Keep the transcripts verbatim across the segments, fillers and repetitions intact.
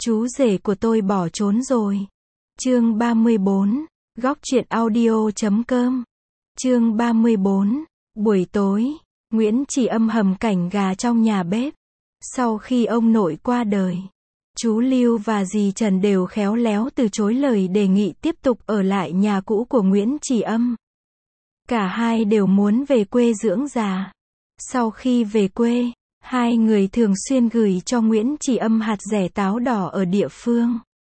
Chú rể của tôi bỏ trốn rồi. Chương ba mươi bốn, góc truyện audio chấm com. Chương ba mươi bốn, buổi tối, Nguyễn Chỉ Âm hầm cảnh gà trong nhà bếp. Sau khi ông nội qua đời, chú Lưu và dì Trần đều khéo léo từ chối lời đề nghị tiếp tục ở lại nhà cũ của Nguyễn Chỉ Âm. Cả hai đều muốn về quê dưỡng già. Sau khi về quê, hai người thường xuyên gửi cho Nguyễn Chỉ Âm hạt dẻ táo đỏ ở địa phương.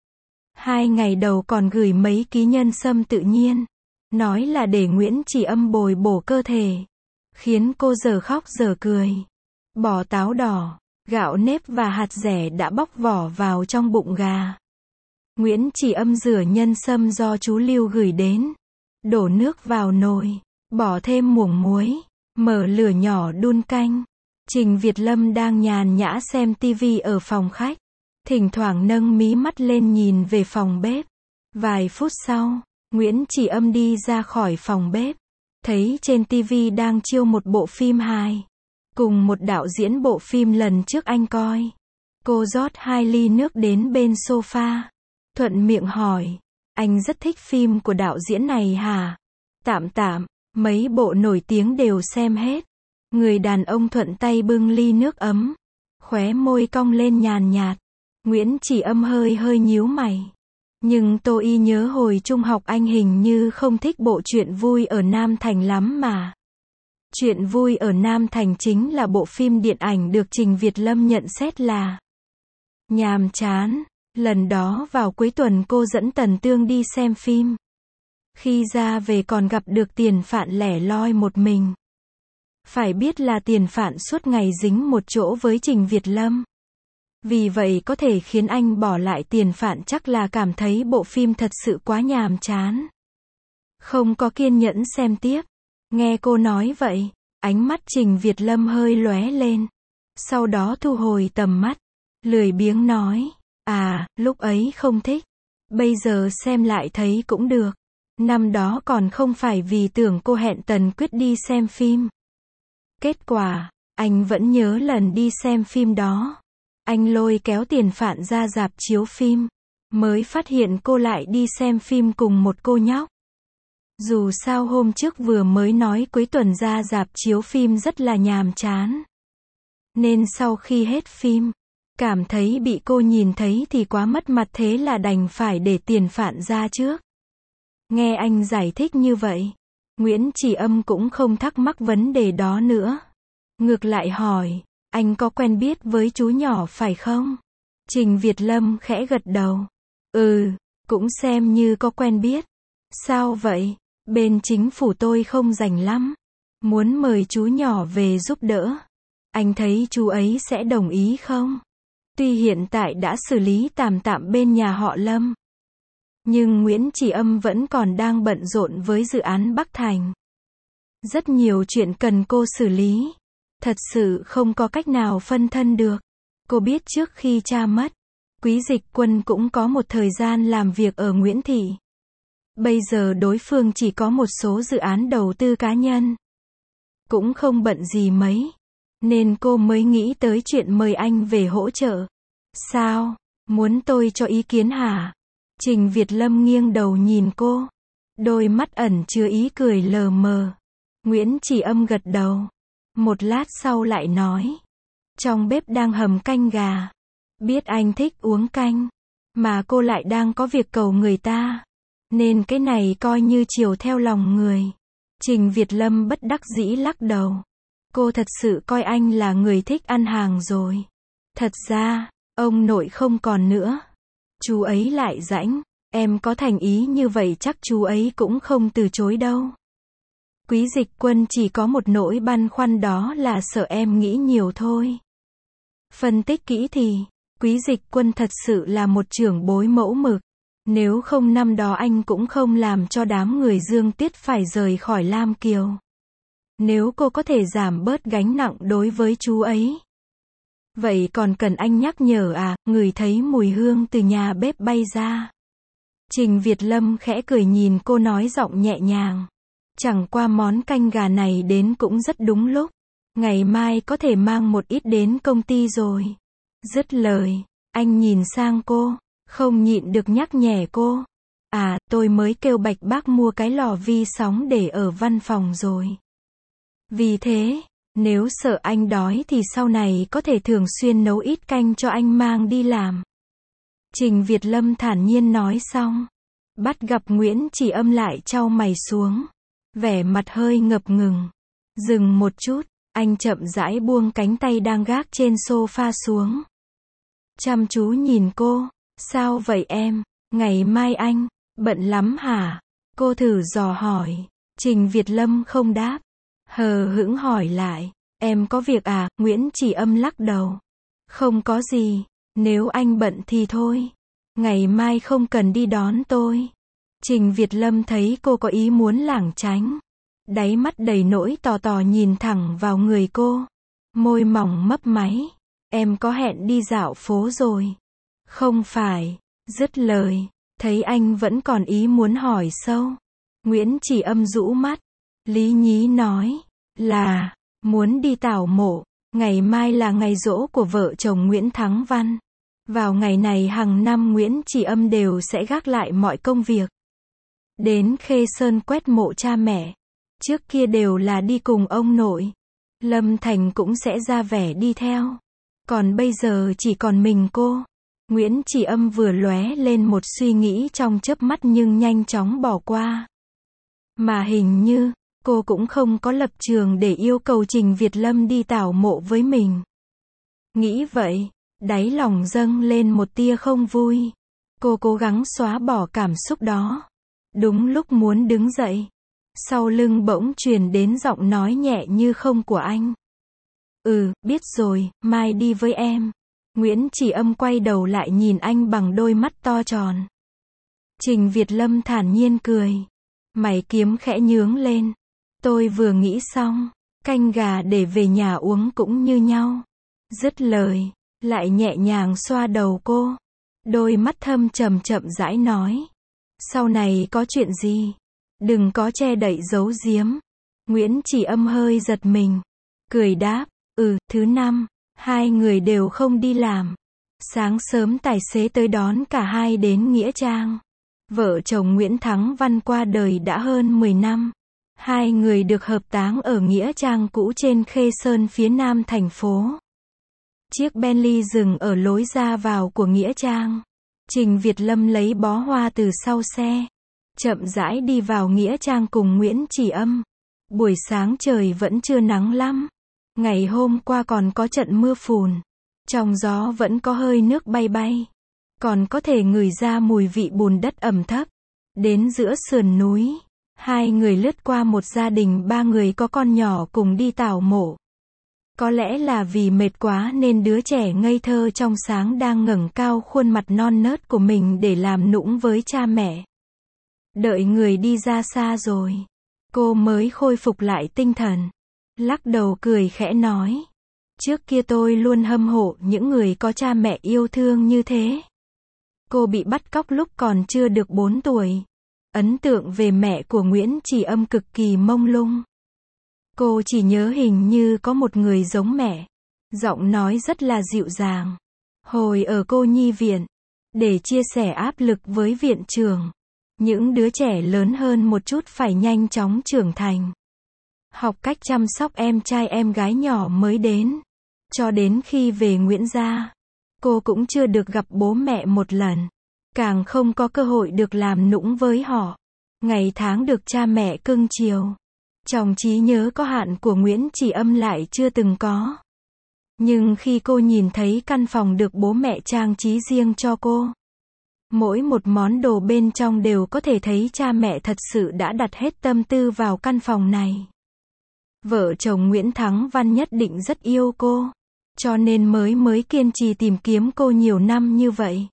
Hai ngày đầu còn gửi mấy ký nhân sâm tự nhiên, nói là để Nguyễn Chỉ Âm bồi bổ cơ thể, khiến cô giờ khóc giờ cười. Bỏ táo đỏ, gạo nếp và hạt dẻ đã bóc vỏ vào trong bụng gà. Nguyễn Chỉ Âm rửa nhân sâm do chú Lưu gửi đến, đổ nước vào nồi, bỏ thêm muỗng muối, mở lửa nhỏ đun canh. Trình Việt Lâm đang nhàn nhã xem tivi ở phòng khách, thỉnh thoảng nâng mí mắt lên nhìn về phòng bếp. Vài phút sau, Nguyễn Chỉ Âm đi ra khỏi phòng bếp, thấy trên tivi đang chiếu một bộ phim hài, cùng một đạo diễn bộ phim lần trước anh coi. Cô rót hai ly nước đến bên sofa, thuận miệng hỏi, anh rất thích phim của đạo diễn này hả? Tạm tạm, mấy bộ nổi tiếng đều xem hết. Người đàn ông thuận tay bưng ly nước ấm, khóe môi cong lên nhàn nhạt. Nguyễn Chỉ Âm hơi hơi nhíu mày. Nhưng Tô Y nhớ hồi trung học anh hình như không thích bộ Chuyện Vui ở Nam Thành lắm mà. Chuyện Vui ở Nam Thành chính là bộ phim điện ảnh được Trình Việt Lâm nhận xét là nhàm chán. Lần đó vào cuối tuần cô dẫn Tần Tương đi xem phim. Khi ra về còn gặp được Tiền Phạn lẻ loi một mình. Phải biết là Tiền Phạn suốt ngày dính một chỗ với Trình Việt Lâm. Vì vậy có thể khiến anh bỏ lại Tiền Phạn chắc là cảm thấy bộ phim thật sự quá nhàm chán. Không có kiên nhẫn xem tiếp. Nghe cô nói vậy, ánh mắt Trình Việt Lâm hơi lóe lên. Sau đó thu hồi tầm mắt, lười biếng nói, à, lúc ấy không thích. Bây giờ xem lại thấy cũng được. Năm đó còn không phải vì tưởng cô hẹn Tần Quyết đi xem phim. Kết quả, anh vẫn nhớ lần đi xem phim đó. Anh lôi kéo Tiền Phạn ra rạp chiếu phim, mới phát hiện cô lại đi xem phim cùng một cô nhóc. Dù sao hôm trước vừa mới nói cuối tuần ra rạp chiếu phim rất là nhàm chán. Nên sau khi hết phim, cảm thấy bị cô nhìn thấy thì quá mất mặt, thế là đành phải để Tiền Phạn ra trước. Nghe anh giải thích như vậy, Nguyễn Chỉ Âm cũng không thắc mắc vấn đề đó nữa. Ngược lại hỏi, anh có quen biết với chú nhỏ phải không? Trình Việt Lâm khẽ gật đầu. Ừ, cũng xem như có quen biết. Sao vậy? Bên chính phủ tôi không rảnh lắm. Muốn mời chú nhỏ về giúp đỡ. Anh thấy chú ấy sẽ đồng ý không? Tuy hiện tại đã xử lý tạm tạm bên nhà họ Lâm. Nhưng Nguyễn Chỉ Âm vẫn còn đang bận rộn với dự án Bắc Thành. Rất nhiều chuyện cần cô xử lý. Thật sự không có cách nào phân thân được. Cô biết trước khi cha mất, Quý Dịch Quân cũng có một thời gian làm việc ở Nguyễn Thị. Bây giờ đối phương chỉ có một số dự án đầu tư cá nhân. Cũng không bận gì mấy. Nên cô mới nghĩ tới chuyện mời anh về hỗ trợ. Sao? Muốn tôi cho ý kiến hả? Trình Việt Lâm nghiêng đầu nhìn cô. Đôi mắt ẩn chứa ý cười lờ mờ. Nguyễn Chỉ Âm gật đầu. Một lát sau lại nói. Trong bếp đang hầm canh gà. Biết anh thích uống canh. Mà cô lại đang có việc cầu người ta. Nên cái này coi như chiều theo lòng người. Trình Việt Lâm bất đắc dĩ lắc đầu. Cô thật sự coi anh là người thích ăn hàng rồi. Thật ra, ông nội không còn nữa. Chú ấy lại rãnh. Em có thành ý như vậy chắc chú ấy cũng không từ chối đâu. Quý Dịch Quân chỉ có một nỗi băn khoăn, đó là sợ em nghĩ nhiều thôi. Phân tích kỹ thì, Quý Dịch Quân thật sự là một trưởng bối mẫu mực. Nếu không năm đó anh cũng không làm cho đám người Dương Tiết phải rời khỏi Lam Kiều. Nếu cô có thể giảm bớt gánh nặng đối với chú ấy. Vậy còn cần anh nhắc nhở à? Ngửi thấy mùi hương từ nhà bếp bay ra. Trình Việt Lâm khẽ cười nhìn cô, nói giọng nhẹ nhàng. Chẳng qua món canh gà này đến cũng rất đúng lúc. Ngày mai có thể mang một ít đến công ty rồi. Dứt lời, Anh nhìn sang cô, không nhịn được nhắc nhở cô. À, tôi mới kêu Bạch bác mua cái lò vi sóng để ở văn phòng rồi. Vì thế, nếu sợ anh đói thì sau này có thể thường xuyên nấu ít canh cho anh mang đi làm. Trình Việt Lâm thản nhiên nói xong. Bắt gặp Nguyễn Chỉ Âm lại chau mày xuống. Vẻ mặt hơi ngập ngừng. Dừng một chút, anh chậm rãi buông cánh tay đang gác trên sofa xuống. Chăm chú nhìn cô. Sao vậy em? Ngày mai anh bận lắm hả? Cô thử dò hỏi. Trình Việt Lâm không đáp. Hờ hững hỏi lại. Em có việc à? Nguyễn Chỉ Âm lắc đầu. Không có gì. Nếu anh bận thì thôi. Ngày mai không cần đi đón tôi. Trình Việt Lâm thấy cô có ý muốn lảng tránh. Đáy mắt đầy nỗi tò tò nhìn thẳng vào người cô. Môi mỏng mấp máy. Em có hẹn đi dạo phố rồi. Không phải. Dứt lời. Thấy anh vẫn còn ý muốn hỏi sâu. Nguyễn Chỉ Âm rũ mắt. Lý nhí nói. Là. Muốn đi tảo mộ. Ngày mai là ngày giỗ của vợ chồng Nguyễn Thắng Văn. Vào ngày này hàng năm Nguyễn Chỉ Âm đều sẽ gác lại mọi công việc. Đến Khê Sơn quét mộ cha mẹ. Trước kia đều là đi cùng ông nội. Lâm Thành cũng sẽ ra vẻ đi theo. Còn bây giờ chỉ còn mình cô. Nguyễn Chỉ Âm vừa lóe lên một suy nghĩ trong chớp mắt nhưng nhanh chóng bỏ qua. Mà hình như, cô cũng không có lập trường để yêu cầu Trình Việt Lâm đi tảo mộ với mình. Nghĩ vậy, đáy lòng dâng lên một tia không vui. Cô cố gắng xóa bỏ cảm xúc đó. Đúng lúc muốn đứng dậy, sau lưng bỗng truyền đến giọng nói nhẹ như không của anh. Ừ, biết rồi, mai đi với em. Nguyễn Chỉ Âm quay đầu lại nhìn anh bằng đôi mắt to tròn. Trình Việt Lâm thản nhiên cười. Mày kiếm khẽ nhướng lên. Tôi vừa nghĩ xong, canh gà để về nhà uống cũng như nhau. Dứt lời, lại nhẹ nhàng xoa đầu cô. Đôi mắt thâm trầm chậm rãi nói. Sau này có chuyện gì? Đừng có che đậy giấu giếm. Nguyễn Chỉ Âm hơi giật mình. Cười đáp, ừ, thứ năm, hai người đều không đi làm. Sáng sớm tài xế tới đón cả hai đến Nghĩa Trang. Vợ chồng Nguyễn Thắng Văn qua đời đã hơn mười năm. Hai người được hợp táng ở Nghĩa Trang cũ trên Khê Sơn phía nam thành phố. Chiếc Bentley dừng ở lối ra vào của Nghĩa Trang. Trình Việt Lâm lấy bó hoa từ sau xe. Chậm rãi đi vào Nghĩa Trang cùng Nguyễn Chỉ Âm. Buổi sáng trời vẫn chưa nắng lắm. Ngày hôm qua còn có trận mưa phùn. Trong gió vẫn có hơi nước bay bay. Còn có thể ngửi ra mùi vị bùn đất ẩm thấp. Đến giữa sườn núi, hai người lướt qua một gia đình ba người có con nhỏ cùng đi tảo mộ. Có lẽ là vì mệt quá nên đứa trẻ ngây thơ trong sáng đang ngẩng cao khuôn mặt non nớt của mình để làm nũng với cha mẹ. Đợi người đi ra xa rồi, cô mới khôi phục lại tinh thần. Lắc đầu cười khẽ nói. Trước kia tôi luôn hâm mộ những người có cha mẹ yêu thương như thế. Cô bị bắt cóc lúc còn chưa được bốn tuổi. Ấn tượng về mẹ của Nguyễn Chỉ Âm cực kỳ mông lung. Cô chỉ nhớ hình như có một người giống mẹ. Giọng nói rất là dịu dàng. Hồi ở cô nhi viện, để chia sẻ áp lực với viện trưởng. Những đứa trẻ lớn hơn một chút phải nhanh chóng trưởng thành. Học cách chăm sóc em trai em gái nhỏ mới đến. Cho đến khi về Nguyễn gia, cô cũng chưa được gặp bố mẹ một lần. Càng không có cơ hội được làm nũng với họ. Ngày tháng được cha mẹ cưng chiều. Trong trí nhớ có hạn của Nguyễn Chỉ Âm lại chưa từng có. Nhưng khi cô nhìn thấy căn phòng được bố mẹ trang trí riêng cho cô, mỗi một món đồ bên trong đều có thể thấy cha mẹ thật sự đã đặt hết tâm tư vào căn phòng này. Vợ chồng Nguyễn Thắng Văn nhất định rất yêu cô, cho nên mới mới kiên trì tìm kiếm cô nhiều năm như vậy.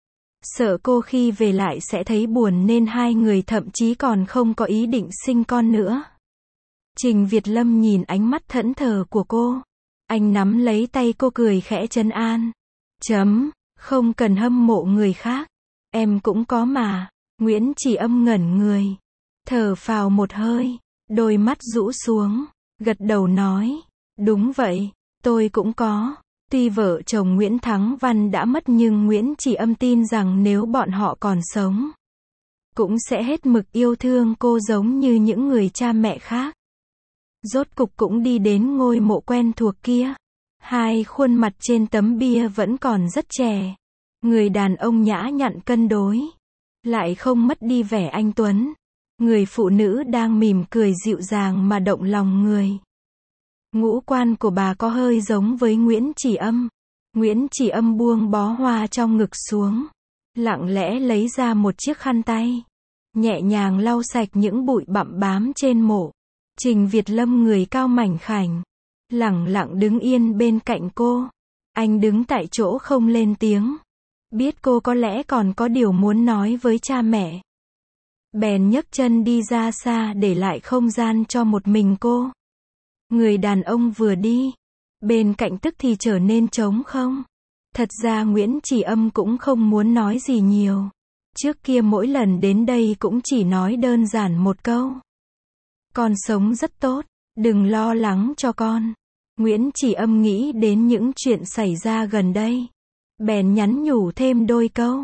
Sợ cô khi về lại sẽ thấy buồn nên hai người thậm chí còn không có ý định sinh con nữa. Trình Việt Lâm nhìn ánh mắt thẫn thờ của cô. Anh nắm lấy tay cô cười khẽ trấn an. Chấm, không cần hâm mộ người khác. Em cũng có mà. Nguyễn Chỉ Âm ngẩn người. Thở phào một hơi. Đôi mắt rũ xuống. Gật đầu nói. Đúng vậy, tôi cũng có. Tuy vợ chồng Nguyễn Thắng Văn đã mất nhưng Nguyễn Chỉ Âm tin rằng nếu bọn họ còn sống, cũng sẽ hết mực yêu thương cô giống như những người cha mẹ khác. Rốt cục cũng đi đến ngôi mộ quen thuộc kia. Hai khuôn mặt trên tấm bia vẫn còn rất trẻ. Người đàn ông nhã nhặn cân đối, lại không mất đi vẻ anh tuấn. Người phụ nữ đang mỉm cười dịu dàng mà động lòng người. Ngũ quan của bà có hơi giống với Nguyễn Chỉ Âm. Nguyễn Chỉ Âm buông bó hoa trong ngực xuống, lặng lẽ lấy ra một chiếc khăn tay, nhẹ nhàng lau sạch những bụi bặm bám trên mộ. Trình Việt Lâm người cao mảnh khảnh, lẳng lặng đứng yên bên cạnh cô. Anh đứng tại chỗ không lên tiếng, biết cô có lẽ còn có điều muốn nói với cha mẹ. Bèn nhấc chân đi ra xa để lại không gian cho một mình cô. Người đàn ông vừa đi, bên cạnh tức thì trở nên trống không. Thật ra Nguyễn Chỉ Âm cũng không muốn nói gì nhiều. Trước kia mỗi lần đến đây cũng chỉ nói đơn giản một câu: con sống rất tốt, đừng lo lắng cho con. Nguyễn Chỉ Âm nghĩ đến những chuyện xảy ra gần đây, bèn nhắn nhủ thêm đôi câu.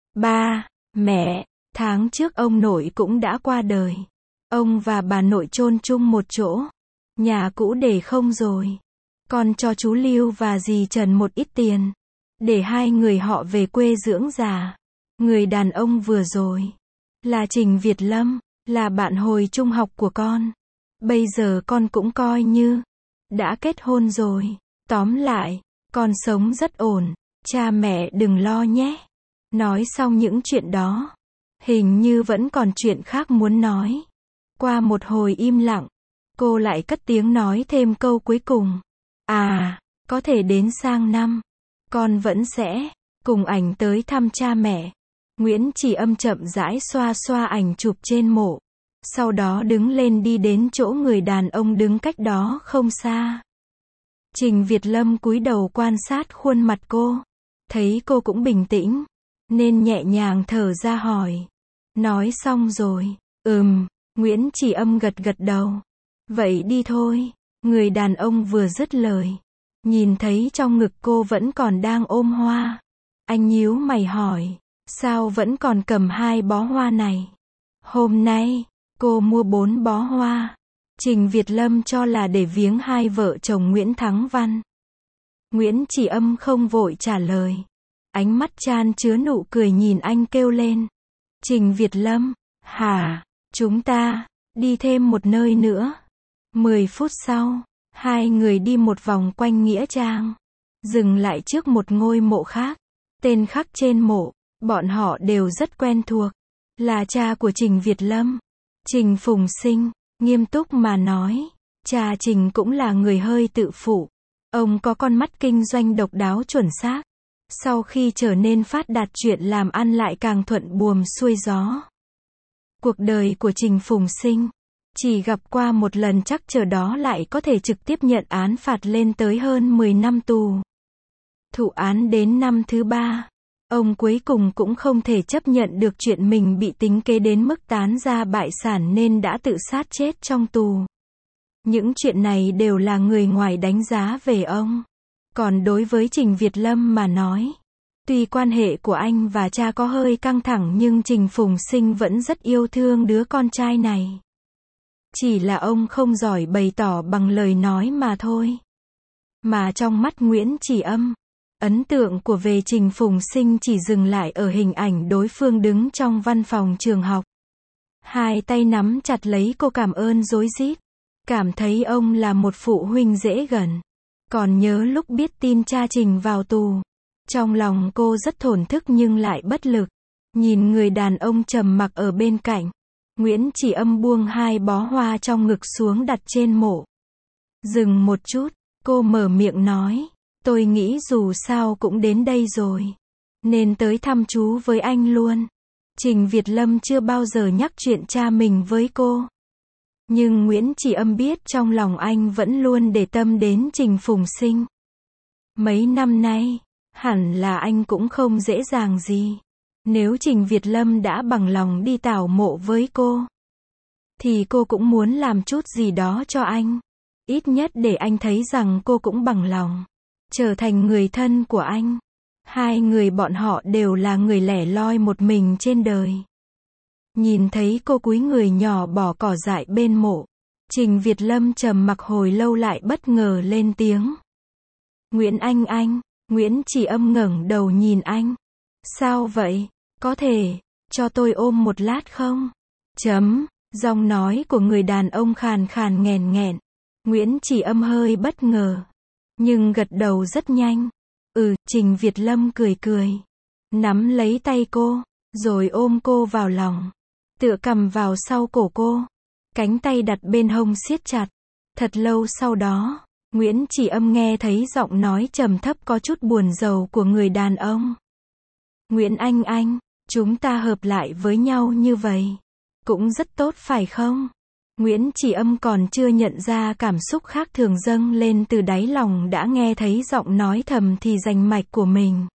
Ba, mẹ, tháng trước ông nội cũng đã qua đời. Ông và bà nội chôn chung một chỗ. Nhà cũ để không rồi. Con cho chú Lưu và dì Trần một ít tiền, để hai người họ về quê dưỡng già. Người đàn ông vừa rồi là Trình Việt Lâm, là bạn hồi trung học của con. Bây giờ con cũng coi như đã kết hôn rồi. Tóm lại, con sống rất ổn, cha mẹ đừng lo nhé. Nói xong những chuyện đó, hình như vẫn còn chuyện khác muốn nói. Qua một hồi im lặng, cô lại cất tiếng nói thêm câu cuối cùng. À, có thể đến sang năm, con vẫn sẽ cùng ảnh tới thăm cha mẹ. Nguyễn Chỉ Âm chậm rãi xoa xoa ảnh chụp trên mộ, sau đó đứng lên đi đến chỗ người đàn ông đứng cách đó không xa. Trình Việt Lâm cúi đầu quan sát khuôn mặt cô, thấy cô cũng bình tĩnh, nên nhẹ nhàng thở ra hỏi. Nói xong rồi. Ừm, Nguyễn Chỉ Âm gật gật đầu. Vậy đi thôi. Người đàn ông vừa dứt lời, nhìn thấy trong ngực cô vẫn còn đang ôm hoa. Anh nhíu mày hỏi, sao vẫn còn cầm hai bó hoa này? Hôm nay, cô mua bốn bó hoa. Trình Việt Lâm cho là để viếng hai vợ chồng Nguyễn Thắng Văn. Nguyễn Chỉ Âm không vội trả lời. Ánh mắt chan chứa nụ cười nhìn anh kêu lên. Trình Việt Lâm, hả, chúng ta đi thêm một nơi nữa. Mười phút sau, hai người đi một vòng quanh nghĩa trang, dừng lại trước một ngôi mộ khác. Tên khắc trên mộ, bọn họ đều rất quen thuộc, là cha của Trình Việt Lâm, Trình Phùng Sinh. Nghiêm túc mà nói, cha Trình cũng là người hơi tự phụ. Ông có con mắt kinh doanh độc đáo chuẩn xác. Sau khi trở nên phát đạt, chuyện làm ăn lại càng thuận buồm xuôi gió. Cuộc đời của Trình Phùng Sinh, chỉ gặp qua một lần chắc chờ đó lại có thể trực tiếp nhận án phạt lên tới hơn mười năm tù. Thụ án đến năm thứ ba, ông cuối cùng cũng không thể chấp nhận được chuyện mình bị tính kế đến mức tán gia bại sản nên đã tự sát chết trong tù. Những chuyện này đều là người ngoài đánh giá về ông. Còn đối với Trình Việt Lâm mà nói, tuy quan hệ của anh và cha có hơi căng thẳng nhưng Trình Phùng Sinh vẫn rất yêu thương đứa con trai này. Chỉ là ông không giỏi bày tỏ bằng lời nói mà thôi. Mà trong mắt Nguyễn Chỉ Âm, ấn tượng của về Trình Phùng Sinh chỉ dừng lại ở hình ảnh đối phương đứng trong văn phòng trường học. Hai tay nắm chặt lấy cô cảm ơn rối rít. Cảm thấy ông là một phụ huynh dễ gần. Còn nhớ lúc biết tin cha Trình vào tù, trong lòng cô rất thổn thức nhưng lại bất lực. Nhìn người đàn ông trầm mặc ở bên cạnh, Nguyễn Chỉ Âm buông hai bó hoa trong ngực xuống đặt trên mộ. Dừng một chút, cô mở miệng nói, tôi nghĩ dù sao cũng đến đây rồi, nên tới thăm chú với anh luôn. Trình Việt Lâm chưa bao giờ nhắc chuyện cha mình với cô. Nhưng Nguyễn Chỉ Âm biết trong lòng anh vẫn luôn để tâm đến Trình Phùng Sinh. Mấy năm nay, hẳn là anh cũng không dễ dàng gì. Nếu Trình Việt Lâm đã bằng lòng đi tảo mộ với cô, thì cô cũng muốn làm chút gì đó cho anh. Ít nhất để anh thấy rằng cô cũng bằng lòng. trở thành người thân của anh. Hai người bọn họ đều là người lẻ loi một mình trên đời. Nhìn thấy cô cúi người nhỏ bỏ cỏ dại bên mộ, Trình Việt Lâm trầm mặc hồi lâu lại bất ngờ lên tiếng. Nguyễn Anh Anh, Nguyễn Chỉ Âm ngẩng đầu nhìn anh. Sao vậy? Có thể, cho tôi ôm một lát không? Chấm, giọng nói của người đàn ông khàn khàn nghèn nghẹn. Nguyễn Chỉ Âm hơi bất ngờ, nhưng gật đầu rất nhanh. Ừ, Trình Việt Lâm cười cười, nắm lấy tay cô, rồi ôm cô vào lòng, tựa cằm vào sau cổ cô, cánh tay đặt bên hông siết chặt. Thật lâu sau đó, Nguyễn Chỉ Âm nghe thấy giọng nói trầm thấp có chút buồn rầu của người đàn ông. Nguyễn Anh Anh, chúng ta hợp lại với nhau như vậy, cũng rất tốt phải không? Nguyễn Chỉ Âm còn chưa nhận ra cảm xúc khác thường dâng lên từ đáy lòng đã nghe thấy giọng nói thầm thì rành mạch của mình.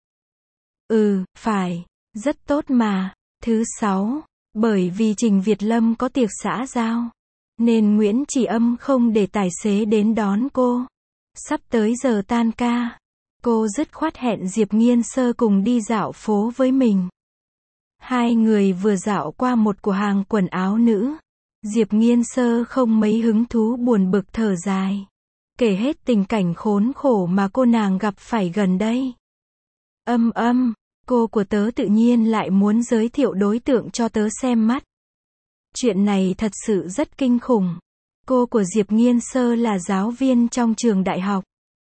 Ừ, phải, rất tốt mà. Thứ sáu, bởi vì Trình Việt Lâm có tiệc xã giao, nên Nguyễn Chỉ Âm không để tài xế đến đón cô. Sắp tới giờ tan ca, cô dứt khoát hẹn Diệp Nghiên Sơ cùng đi dạo phố với mình. Hai người vừa dạo qua một cửa hàng quần áo nữ. Diệp Nghiên Sơ không mấy hứng thú buồn bực thở dài, kể hết tình cảnh khốn khổ mà cô nàng gặp phải gần đây. Âm âm, cô của tớ tự nhiên lại muốn giới thiệu đối tượng cho tớ xem mắt. Chuyện này thật sự rất kinh khủng. Cô của Diệp Nghiên Sơ là giáo viên trong trường đại học.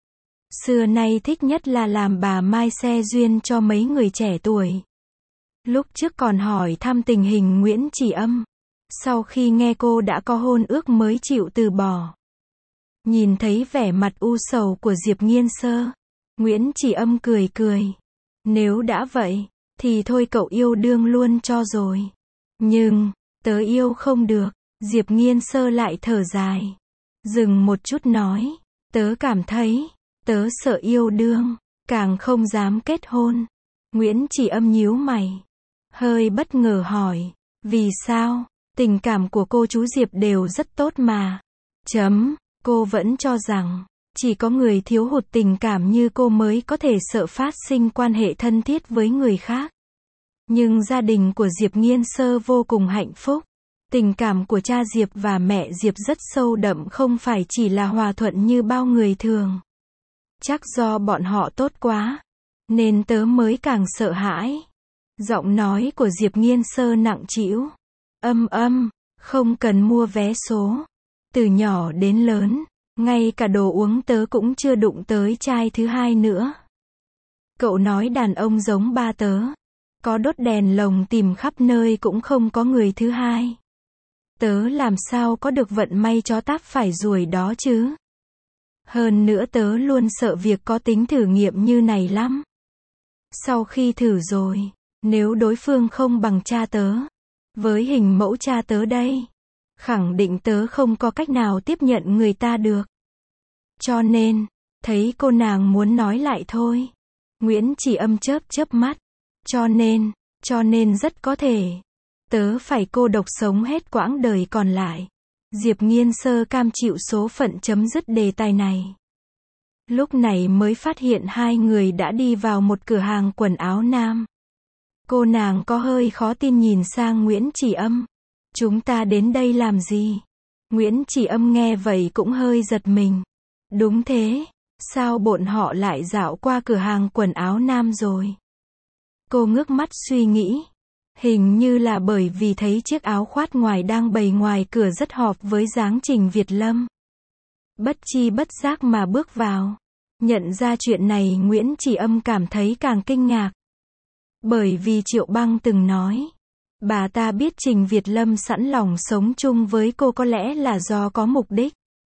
Xưa nay thích nhất là làm bà mai xe duyên cho mấy người trẻ tuổi. Lúc trước còn hỏi thăm tình hình Nguyễn Chỉ Âm. Sau khi nghe cô đã có hôn ước mới chịu từ bỏ. Nhìn thấy vẻ mặt u sầu của Diệp Nghiên Sơ, Nguyễn Chỉ Âm cười cười. Nếu đã vậy, thì thôi cậu yêu đương luôn cho rồi. Nhưng, tớ yêu không được. Diệp Nghiên Sơ lại thở dài. Dừng một chút nói. Tớ cảm thấy, tớ sợ yêu đương, càng không dám kết hôn. Nguyễn Chỉ Âm nhíu mày, hơi bất ngờ hỏi. Vì sao? Tình cảm của cô chú Diệp đều rất tốt mà. Chấm, cô vẫn cho rằng, chỉ có người thiếu hụt tình cảm như cô mới có thể sợ phát sinh quan hệ thân thiết với người khác. Nhưng gia đình của Diệp Nghiên Sơ vô cùng hạnh phúc. Tình cảm của cha Diệp và mẹ Diệp rất sâu đậm, không phải chỉ là hòa thuận như bao người thường. Chắc do bọn họ tốt quá, nên tớ mới càng sợ hãi. Giọng nói của Diệp Nghiên Sơ nặng trĩu. Âm âm, không cần mua vé số. Từ nhỏ đến lớn, ngay cả đồ uống tớ cũng chưa đụng tới chai thứ hai nữa. Cậu nói đàn ông giống ba tớ, có đốt đèn lồng tìm khắp nơi cũng không có người thứ hai. Tớ làm sao có được vận may chó táp phải ruồi đó chứ? Hơn nữa tớ luôn sợ việc có tính thử nghiệm như này lắm. Sau khi thử rồi, nếu đối phương không bằng cha tớ, với hình mẫu cha tớ đây, khẳng định tớ không có cách nào tiếp nhận người ta được. Cho nên, thấy cô nàng muốn nói lại thôi. Nguyễn Chỉ Âm chớp chớp mắt. Cho nên, cho nên rất có thể, tớ phải cô độc sống hết quãng đời còn lại. Diệp Nghiên Sơ cam chịu số phận chấm dứt đề tài này. Lúc này mới phát hiện hai người đã đi vào một cửa hàng quần áo nam. Cô nàng có hơi khó tin nhìn sang Nguyễn Chỉ Âm. Chúng ta đến đây làm gì? Nguyễn Chỉ Âm nghe vậy cũng hơi giật mình. Đúng thế, sao bọn họ lại dạo qua cửa hàng quần áo nam rồi? Cô ngước mắt suy nghĩ. Hình như là bởi vì thấy chiếc áo khoác ngoài đang bày ngoài cửa rất hợp với dáng Trình Việt Lâm. Bất chi bất giác mà bước vào. Nhận ra chuyện này Nguyễn Chỉ Âm cảm thấy càng kinh ngạc. Bởi vì Triệu Băng từng nói, bà ta biết Trình Việt Lâm sẵn lòng sống chung với cô có lẽ là do có mục đích.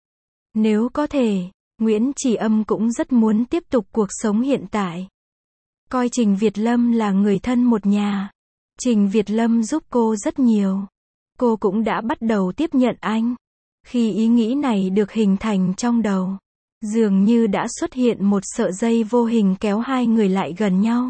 Nếu có thể, Nguyễn Chỉ Âm cũng rất muốn tiếp tục cuộc sống hiện tại. Coi Trình Việt Lâm là người thân một nhà. Trình Việt Lâm giúp cô rất nhiều. Cô cũng đã bắt đầu tiếp nhận anh. Khi ý nghĩ này được hình thành trong đầu, dường như đã xuất hiện một sợi dây vô hình kéo hai người lại gần nhau.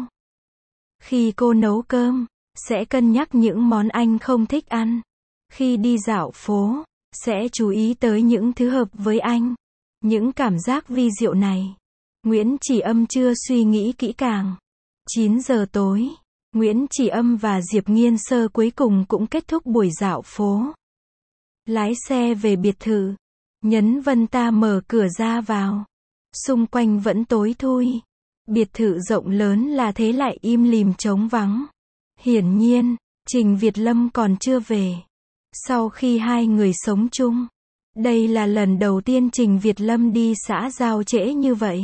Khi cô nấu cơm, sẽ cân nhắc những món anh không thích ăn. Khi đi dạo phố, sẽ chú ý tới những thứ hợp với anh. Những cảm giác vi diệu này, Nguyễn Chỉ Âm chưa suy nghĩ kỹ càng. chín giờ tối, Nguyễn Chỉ Âm và Diệp Nghiên Sơ cuối cùng cũng kết thúc buổi dạo phố. Lái xe về biệt thự. Nhấn Vân ta mở cửa ra vào. Xung quanh vẫn tối thui. Biệt thự rộng lớn là thế lại im lìm trống vắng. Hiển nhiên, Trình Việt Lâm còn chưa về. Sau khi hai người sống chung, đây là lần đầu tiên Trình Việt Lâm đi xã giao trễ như vậy.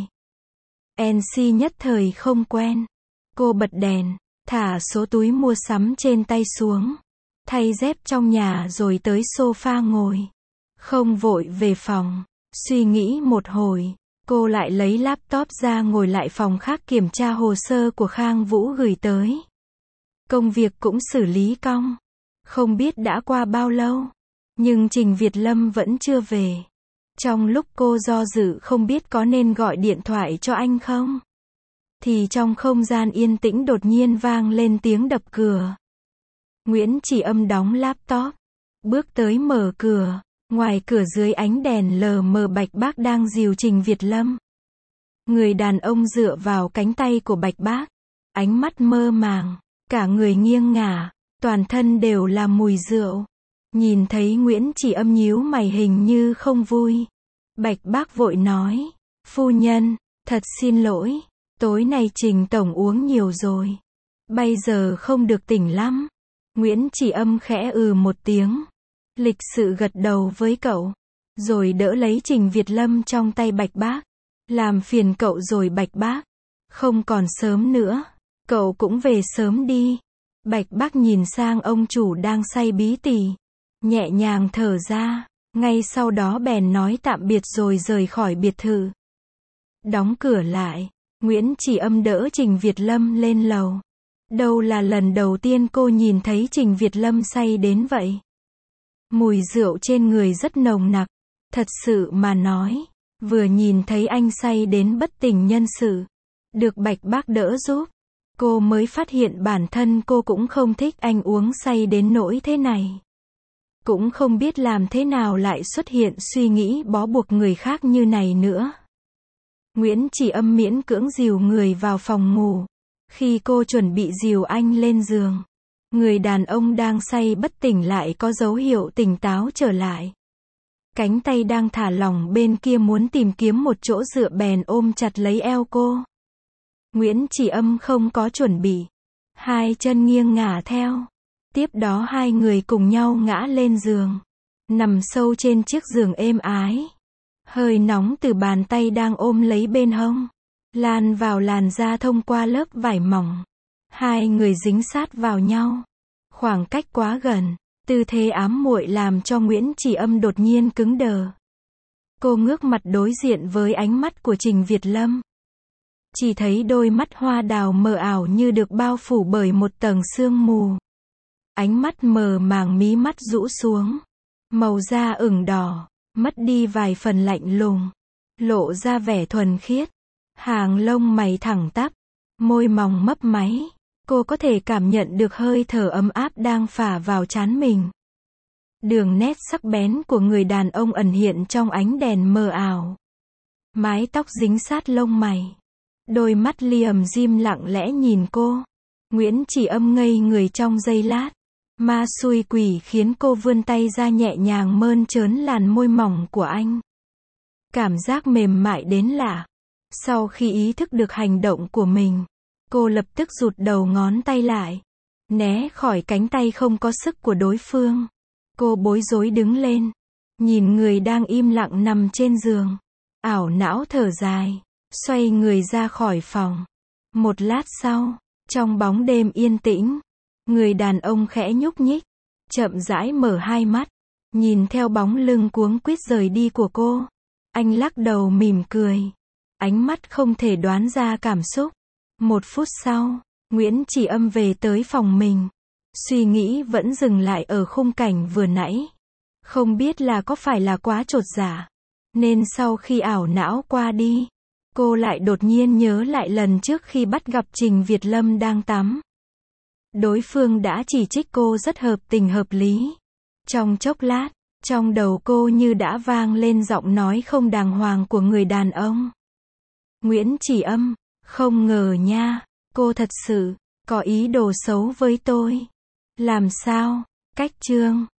en xê nhất thời không quen. Cô bật đèn, thả số túi mua sắm trên tay xuống, thay dép trong nhà rồi tới sofa ngồi. Không vội về phòng. Suy nghĩ một hồi, cô lại lấy laptop ra ngồi lại phòng khác kiểm tra hồ sơ của Khang Vũ gửi tới. Công việc cũng xử lý cong. Không biết đã qua bao lâu, nhưng Trình Việt Lâm vẫn chưa về. Trong lúc cô do dự không biết có nên gọi điện thoại cho anh không, thì trong không gian yên tĩnh đột nhiên vang lên tiếng đập cửa. Nguyễn Chỉ Âm đóng laptop, bước tới mở cửa. Ngoài cửa dưới ánh đèn lờ mờ Bạch Bác đang dìu Trình Việt Lâm. Người đàn ông dựa vào cánh tay của Bạch Bác, ánh mắt mơ màng, cả người nghiêng ngả, toàn thân đều là mùi rượu. Nhìn thấy Nguyễn Chỉ Âm nhíu mày hình như không vui. Bạch Bác vội nói, phu nhân, thật xin lỗi, tối nay Trình tổng uống nhiều rồi, bây giờ không được tỉnh lắm. Nguyễn Chỉ Âm khẽ ừ một tiếng, lịch sự gật đầu với cậu, rồi đỡ lấy Trình Việt Lâm trong tay Bạch Bác. Làm phiền cậu rồi Bạch Bác, không còn sớm nữa, cậu cũng về sớm đi. Bạch Bác nhìn sang ông chủ đang say bí tỉ, nhẹ nhàng thở ra, ngay sau đó bèn nói tạm biệt rồi rời khỏi biệt thự. Đóng cửa lại, Nguyễn Chỉ Âm đỡ Trình Việt Lâm lên lầu. Đâu là lần đầu tiên cô nhìn thấy Trình Việt Lâm say đến vậy. Mùi rượu trên người rất nồng nặc. Thật sự mà nói, vừa nhìn thấy anh say đến bất tỉnh nhân sự, được Bạch Bác đỡ giúp, cô mới phát hiện bản thân cô cũng không thích anh uống say đến nỗi thế này. Cũng không biết làm thế nào lại xuất hiện suy nghĩ bó buộc người khác như này nữa. Nguyễn Chỉ Âm miễn cưỡng dìu người vào phòng ngủ. Khi cô chuẩn bị dìu anh lên giường, người đàn ông đang say bất tỉnh lại có dấu hiệu tỉnh táo trở lại. Cánh tay đang thả lỏng bên kia muốn tìm kiếm một chỗ dựa bèn ôm chặt lấy eo cô. Nguyễn Chỉ Âm không có chuẩn bị, hai chân nghiêng ngả theo. Tiếp đó hai người cùng nhau ngã lên giường, nằm sâu trên chiếc giường êm ái. Hơi nóng từ bàn tay đang ôm lấy bên hông lan vào làn da thông qua lớp vải mỏng. Hai người dính sát vào nhau, khoảng cách quá gần, tư thế ám muội làm cho Nguyễn Chỉ Âm đột nhiên cứng đờ. Cô ngước mặt đối diện với ánh mắt của Trình Việt Lâm. Chỉ thấy đôi mắt hoa đào mờ ảo như được bao phủ bởi một tầng sương mù. Ánh mắt mờ màng, mí mắt rũ xuống, màu da ửng đỏ, mất đi vài phần lạnh lùng, lộ ra vẻ thuần khiết. Hàng lông mày thẳng tắp, môi mỏng mấp máy. Cô có thể cảm nhận được hơi thở ấm áp đang phả vào trán mình. Đường nét sắc bén của người đàn ông ẩn hiện trong ánh đèn mờ ảo. Mái tóc dính sát lông mày. Đôi mắt liềm dim lặng lẽ nhìn cô. Nguyễn Chỉ Âm ngây người trong giây lát. Ma xui quỷ khiến cô vươn tay ra nhẹ nhàng mơn trớn làn môi mỏng của anh. Cảm giác mềm mại đến lạ. Sau khi ý thức được hành động của mình, cô lập tức rụt đầu ngón tay lại, né khỏi cánh tay không có sức của đối phương. Cô bối rối đứng lên, nhìn người đang im lặng nằm trên giường, ảo não thở dài, xoay người ra khỏi phòng. Một lát sau, trong bóng đêm yên tĩnh, người đàn ông khẽ nhúc nhích, chậm rãi mở hai mắt, nhìn theo bóng lưng cuống quýt rời đi của cô. Anh lắc đầu mỉm cười, ánh mắt không thể đoán ra cảm xúc. Một phút sau, Nguyễn Chỉ Âm về tới phòng mình. Suy nghĩ vẫn dừng lại ở khung cảnh vừa nãy. Không biết là có phải là quá chột dạ, nên sau khi ảo não qua đi, cô lại đột nhiên nhớ lại lần trước khi bắt gặp Trình Việt Lâm đang tắm. Đối phương đã chỉ trích cô rất hợp tình hợp lý. Trong chốc lát, trong đầu cô như đã vang lên giọng nói không đàng hoàng của người đàn ông. Nguyễn Chỉ Âm, không ngờ nha, cô thật sự có ý đồ xấu với tôi. Làm sao? Cách chương